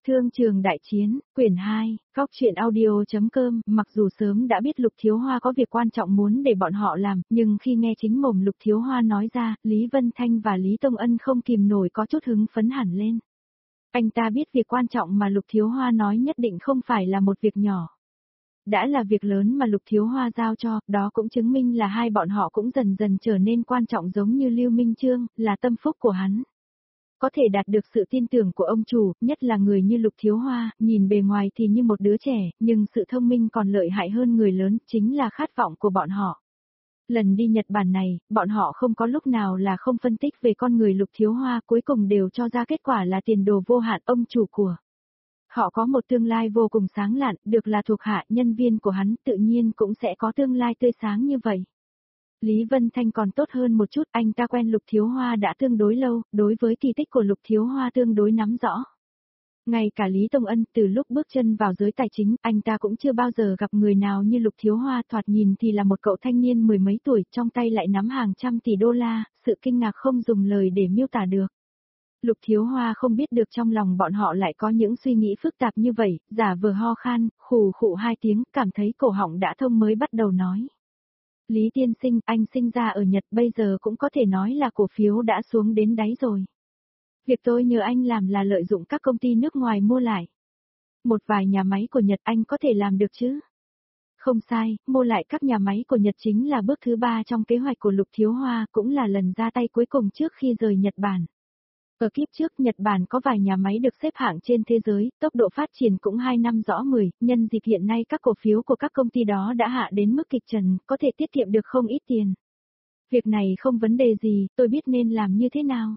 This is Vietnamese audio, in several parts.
Thương trường đại chiến, quyển 2, Góc truyện audio.com. Mặc dù sớm đã biết Lục Thiếu Hoa có việc quan trọng muốn để bọn họ làm, nhưng khi nghe chính mồm Lục Thiếu Hoa nói ra, Lý Vân Thanh và Lý Tông Ân không kìm nổi có chút hứng phấn hẳn lên. Anh ta biết việc quan trọng mà Lục Thiếu Hoa nói nhất định không phải là một việc nhỏ. Đã là việc lớn mà Lục Thiếu Hoa giao cho, đó cũng chứng minh là hai bọn họ cũng dần dần trở nên quan trọng giống như Lưu Minh Chương, là tâm phúc của hắn. Có thể đạt được sự tin tưởng của ông chủ, nhất là người như Lục Thiếu Hoa, nhìn bề ngoài thì như một đứa trẻ, nhưng sự thông minh còn lợi hại hơn người lớn, chính là khát vọng của bọn họ. Lần đi Nhật Bản này, bọn họ không có lúc nào là không phân tích về con người Lục Thiếu Hoa, cuối cùng đều cho ra kết quả là tiền đồ vô hạn ông chủ của. Họ có một tương lai vô cùng sáng lạn, được là thuộc hạ nhân viên của hắn, tự nhiên cũng sẽ có tương lai tươi sáng như vậy. Lý Vân Thanh còn tốt hơn một chút, anh ta quen Lục Thiếu Hoa đã tương đối lâu, đối với kỳ tích của Lục Thiếu Hoa tương đối nắm rõ. Ngay cả Lý Tông Ân từ lúc bước chân vào giới tài chính, anh ta cũng chưa bao giờ gặp người nào như Lục Thiếu Hoa, thoạt nhìn thì là một cậu thanh niên mười mấy tuổi, trong tay lại nắm hàng trăm tỷ đô la, sự kinh ngạc không dùng lời để miêu tả được. Lục Thiếu Hoa không biết được trong lòng bọn họ lại có những suy nghĩ phức tạp như vậy, giả vờ ho khan, khù khụ hai tiếng, cảm thấy cổ họng đã thông mới bắt đầu nói. Lý tiên sinh, anh sinh ra ở Nhật bây giờ cũng có thể nói là cổ phiếu đã xuống đến đáy rồi. Việc tôi nhờ anh làm là lợi dụng các công ty nước ngoài mua lại. Một vài nhà máy của Nhật anh có thể làm được chứ? Không sai, mua lại các nhà máy của Nhật chính là bước thứ 3 trong kế hoạch của Lục Thiếu Hoa, cũng là lần ra tay cuối cùng trước khi rời Nhật Bản. Ở kiếp trước Nhật Bản có vài nhà máy được xếp hạng trên thế giới, tốc độ phát triển cũng 2 năm rõ 10, nhân dịp hiện nay các cổ phiếu của các công ty đó đã hạ đến mức kịch trần, có thể tiết kiệm được không ít tiền. Việc này không vấn đề gì, tôi biết nên làm như thế nào.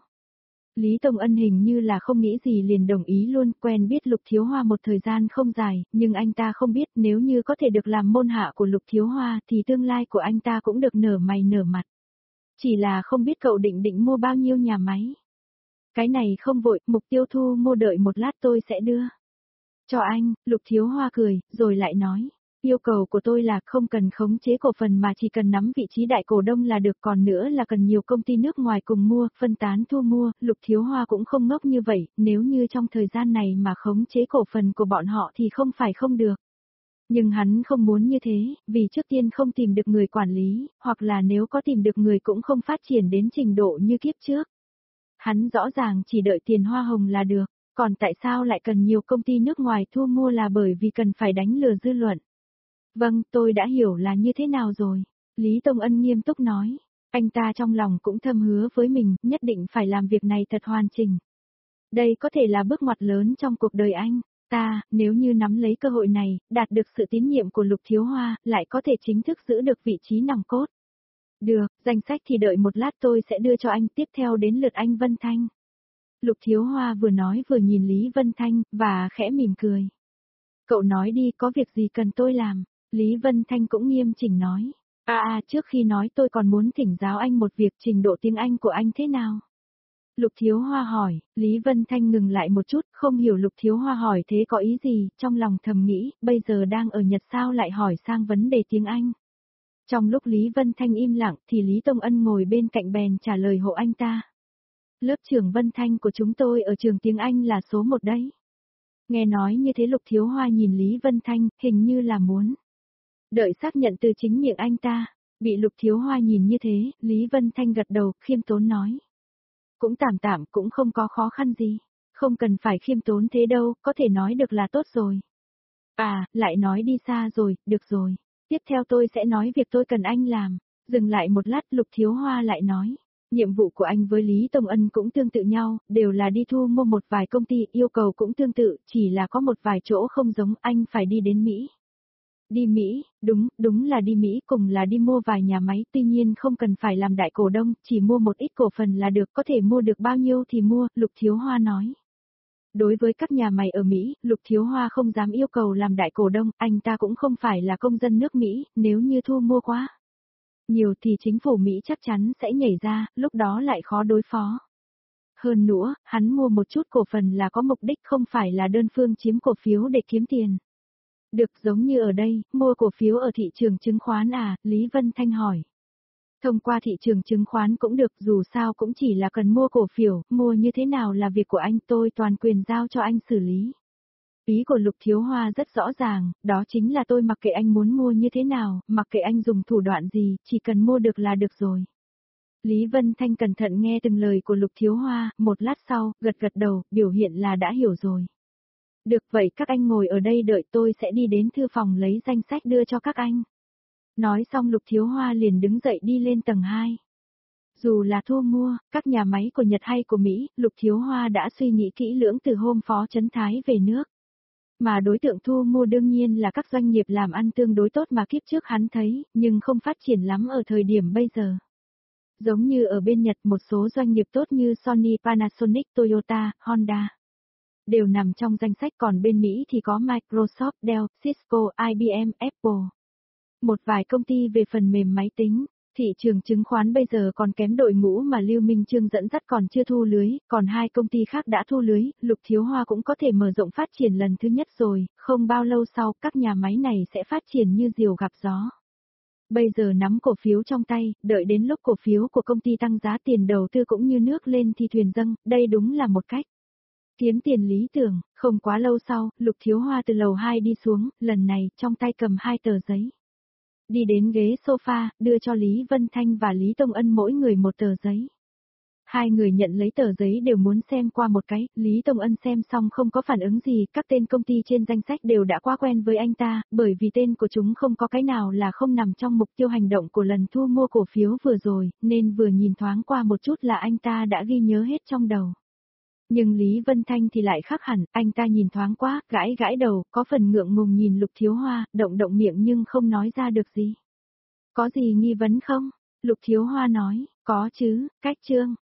Lý Tông Ân hình như là không nghĩ gì liền đồng ý luôn, quen biết Lục Thiếu Hoa một thời gian không dài, nhưng anh ta không biết nếu như có thể được làm môn hạ của Lục Thiếu Hoa thì tương lai của anh ta cũng được nở mày nở mặt. Chỉ là không biết cậu định mua bao nhiêu nhà máy. Cái này không vội, mục tiêu thu mua đợi một lát tôi sẽ đưa. Cho anh, Lục Thiếu Hoa cười, rồi lại nói. Yêu cầu của tôi là không cần khống chế cổ phần mà chỉ cần nắm vị trí đại cổ đông là được, còn nữa là cần nhiều công ty nước ngoài cùng mua, phân tán thu mua. Lục Thiếu Hoa cũng không ngốc như vậy, nếu như trong thời gian này mà khống chế cổ phần của bọn họ thì không phải không được. Nhưng hắn không muốn như thế, vì trước tiên không tìm được người quản lý, hoặc là nếu có tìm được người cũng không phát triển đến trình độ như kiếp trước. Hắn rõ ràng chỉ đợi tiền hoa hồng là được, còn tại sao lại cần nhiều công ty nước ngoài thu mua là bởi vì cần phải đánh lừa dư luận. Vâng, tôi đã hiểu là như thế nào rồi. Lý Tông Ân nghiêm túc nói. Anh ta trong lòng cũng thầm hứa với mình, nhất định phải làm việc này thật hoàn chỉnh. Đây có thể là bước ngoặt lớn trong cuộc đời anh. Ta, nếu như nắm lấy cơ hội này, đạt được sự tín nhiệm của Lục Thiếu Hoa, lại có thể chính thức giữ được vị trí nòng cốt. Được, danh sách thì đợi một lát tôi sẽ đưa cho anh, tiếp theo đến lượt anh Vân Thanh. Lục Thiếu Hoa vừa nói vừa nhìn Lý Vân Thanh, và khẽ mỉm cười. Cậu nói đi, có việc gì cần tôi làm? Lý Vân Thanh cũng nghiêm chỉnh nói. Trước khi nói tôi còn muốn thỉnh giáo anh một việc, trình độ tiếng Anh của anh thế nào? Lục Thiếu Hoa hỏi, Lý Vân Thanh ngừng lại một chút, không hiểu Lục Thiếu Hoa hỏi thế có ý gì, trong lòng thầm nghĩ, bây giờ đang ở Nhật sao lại hỏi sang vấn đề tiếng Anh. Trong lúc Lý Vân Thanh im lặng thì Lý Tông Ân ngồi bên cạnh bèn trả lời hộ anh ta. Lớp trưởng Vân Thanh của chúng tôi ở trường tiếng Anh là số 1 đấy. Nghe nói như thế Lục Thiếu Hoa nhìn Lý Vân Thanh, hình như là muốn đợi xác nhận từ chính miệng anh ta. Bị Lục Thiếu Hoa nhìn như thế, Lý Vân Thanh gật đầu, khiêm tốn nói. Cũng tạm cũng không có khó khăn gì. Không cần phải khiêm tốn thế đâu, có thể nói được là tốt rồi. Lại nói đi xa rồi, được rồi. Tiếp theo tôi sẽ nói việc tôi cần anh làm. Dừng lại một lát Lục Thiếu Hoa lại nói. Nhiệm vụ của anh với Lý Tông Ân cũng tương tự nhau, đều là đi thu mua một vài công ty, yêu cầu cũng tương tự, chỉ là có một vài chỗ không giống, anh phải đi đến Mỹ. Đi Mỹ, đúng là đi Mỹ, cùng là đi mua vài nhà máy, tuy nhiên không cần phải làm đại cổ đông, chỉ mua một ít cổ phần là được, có thể mua được bao nhiêu thì mua, Lục Thiếu Hoa nói. Đối với các nhà máy ở Mỹ, Lục Thiếu Hoa không dám yêu cầu làm đại cổ đông, anh ta cũng không phải là công dân nước Mỹ, nếu như thu mua quá nhiều thì chính phủ Mỹ chắc chắn sẽ nhảy ra, lúc đó lại khó đối phó. Hơn nữa, hắn mua một chút cổ phần là có mục đích không phải là đơn phương chiếm cổ phiếu để kiếm tiền. Được, giống như ở đây, mua cổ phiếu ở thị trường chứng khoán Lý Vân Thanh hỏi. Thông qua thị trường chứng khoán cũng được, dù sao cũng chỉ là cần mua cổ phiếu, mua như thế nào là việc của anh, tôi toàn quyền giao cho anh xử lý. Ý của Lục Thiếu Hoa rất rõ ràng, đó chính là tôi mặc kệ anh muốn mua như thế nào, mặc kệ anh dùng thủ đoạn gì, chỉ cần mua được là được rồi. Lý Vân Thanh cẩn thận nghe từng lời của Lục Thiếu Hoa, một lát sau, gật gật đầu, biểu hiện là đã hiểu rồi. Được vậy các anh ngồi ở đây đợi tôi sẽ đi đến thư phòng lấy danh sách đưa cho các anh. Nói xong Lục Thiếu Hoa liền đứng dậy đi lên tầng 2. Dù là thu mua, các nhà máy của Nhật hay của Mỹ, Lục Thiếu Hoa đã suy nghĩ kỹ lưỡng từ hôm Phó Trấn Thái về nước. Mà đối tượng thu mua đương nhiên là các doanh nghiệp làm ăn tương đối tốt mà kiếp trước hắn thấy, nhưng không phát triển lắm ở thời điểm bây giờ. Giống như ở bên Nhật một số doanh nghiệp tốt như Sony, Panasonic, Toyota, Honda đều nằm trong danh sách, còn bên Mỹ thì có Microsoft, Dell, Cisco, IBM, Apple. Một vài công ty về phần mềm máy tính. Thị trường chứng khoán bây giờ còn kém đội ngũ mà Lưu Minh Chương dẫn dắt còn chưa thu lưới, còn hai công ty khác đã thu lưới, Lục Thiếu Hoa cũng có thể mở rộng phát triển lần thứ nhất rồi, không bao lâu sau các nhà máy này sẽ phát triển như diều gặp gió. Bây giờ nắm cổ phiếu trong tay, đợi đến lúc cổ phiếu của công ty tăng giá tiền đầu tư cũng như nước lên thì thuyền dâng, đây đúng là một cách kiếm tiền lý tưởng. Không quá lâu sau, Lục Thiếu Hoa từ lầu 2 đi xuống, lần này trong tay cầm 2 tờ giấy. Đi đến ghế sofa, đưa cho Lý Vân Thanh và Lý Tông Ân mỗi người một tờ giấy. Hai người nhận lấy tờ giấy đều muốn xem qua một cái, Lý Tông Ân xem xong không có phản ứng gì, các tên công ty trên danh sách đều đã quá quen với anh ta, bởi vì tên của chúng không có cái nào là không nằm trong mục tiêu hành động của lần thu mua cổ phiếu vừa rồi, nên vừa nhìn thoáng qua một chút là anh ta đã ghi nhớ hết trong đầu. Nhưng Lý Vân Thanh thì lại khác hẳn, anh ta nhìn thoáng quá, gãi gãi đầu, có phần ngượng ngùng nhìn Lục Thiếu Hoa, động động miệng nhưng không nói ra được gì. Có gì nghi vấn không? Lục Thiếu Hoa nói, có chứ, cách chương.